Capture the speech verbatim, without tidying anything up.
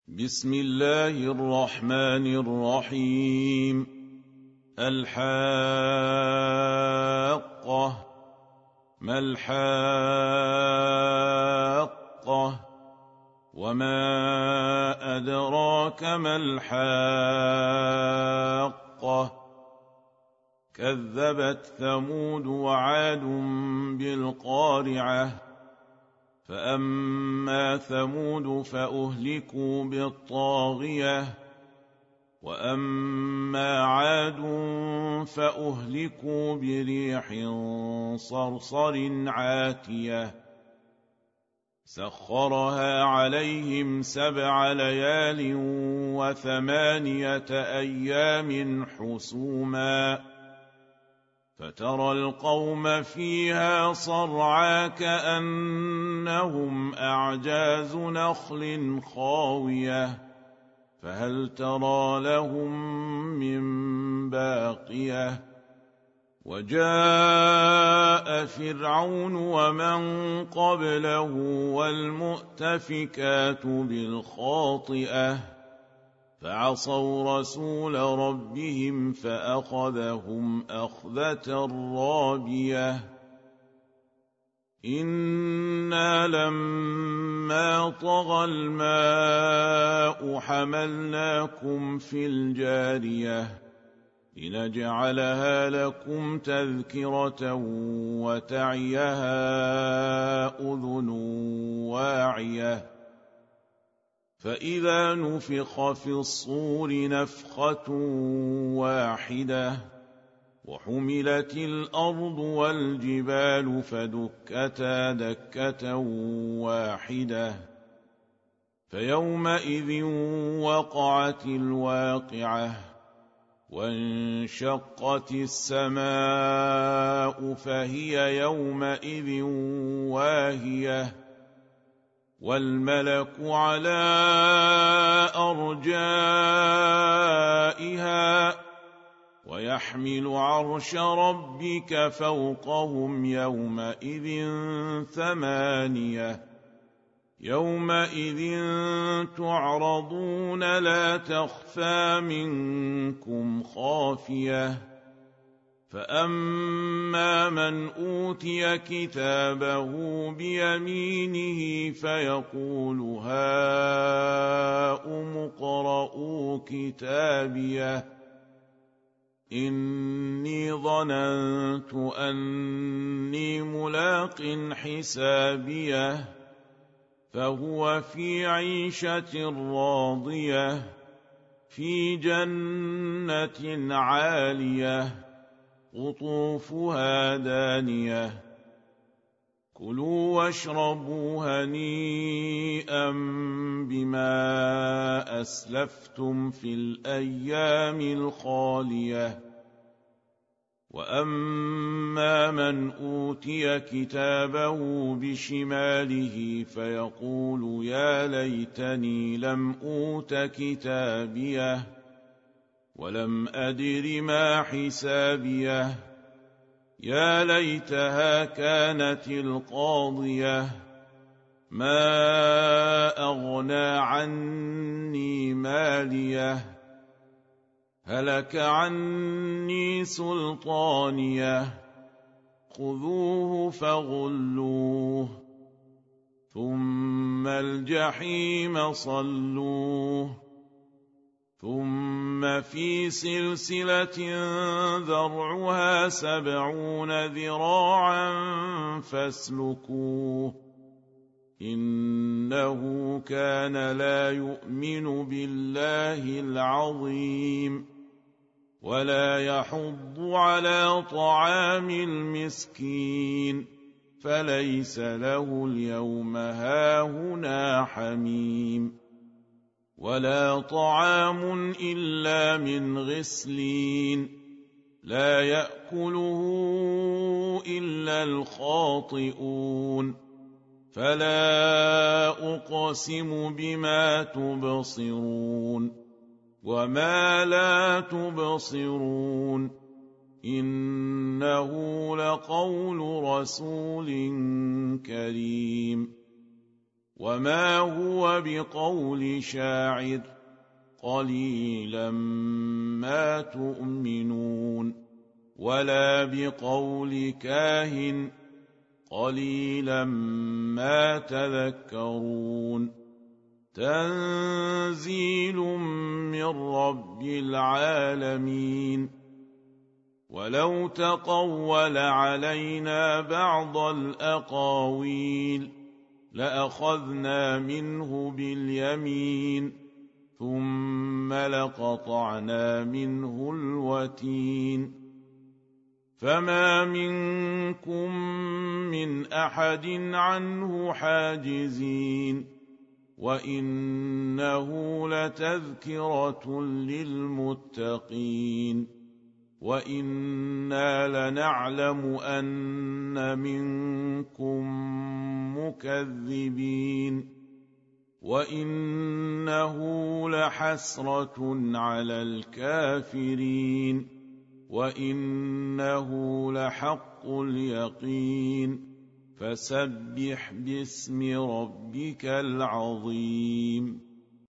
بسم الله الرحمن الرحيم. الحاقة. ما الحاقة؟ وما أدراك ما الحاقة؟ كذبت ثمود وعاد بالقارعة. فأما ثمود فأهلكوا بالطاغية، وأما عاد فأهلكوا بريح صرصر عاتية سخرها عليهم سبع ليال وثمانية أيام حسوما، فترى القوم فيها صرعى كأنهم أعجاز نخل خاوية، فهل ترى لهم من باقية؟ وجاء فرعون ومن قبله والمؤتفكات بالخاطئة، فعصوا رسول ربهم فأخذهم أخذة رابية. إنا لما طغى الماء حملناكم في الجارية لنجعلها لكم تذكرة وتعيها أذن واعية. فإذا نفخ في الصور نفخة واحدة وحملت الأرض والجبال فدكتا دكة واحدة، فيومئذ وقعت الواقعة، وانشقت السماء فهي يومئذ واهية، والملك على أرجائها، ويحمل عرش ربك فوقهم يومئذ ثمانية. يومئذ تعرضون لا تخفى منكم خافية. فأما من أوتي كتابه بيمينه فيقول هاؤم اقرءوا كتابيه إني ظننت أني ملاق حسابيه، فهو في عيشة راضية في جنة عالية قطوفها دانية. كلوا واشربوا هنيئا بما أسلفتم في الأيام الخالية. وأما من أوتي كتابه بشماله فيقول يا ليتني لم أوت كتابيه ولم أدر ما حسابيه، يا ليتها كانت القاضية ما أغنى عني ماليه، هلك عني سلطانيه، خذوه فغلوه ثم الجحيم صلوه، ثم في سلسلة ذرعها سبعون ذراعا فاسلكوه، إنه كان لا يؤمن بالله العظيم ولا يحض على طعام المسكين، فليس له اليوم هاهنا حميم ولا طعام إلا من غسلين لا يأكله إلا الخاطئون. فلا أقسم بما تبصرون وما لا تبصرون، إنه لقول رسول كريم. وما هو بقول شاعر قليلا ما تؤمنون ولا بقول كاهن قليلا ما تذكرون تنزيل من رب العالمين ولو تقول علينا بعض الأقاويل لأخذنا منه باليمين ثم لقطعنا منه الوتين فما منكم من أحد عنه حاجزين وإنه لتذكرة للمتقين وإنا لنعلم أن منكم مكذبين وإنه لحسرة على الكافرين وإنه لحق اليقين فسبح باسم ربك العظيم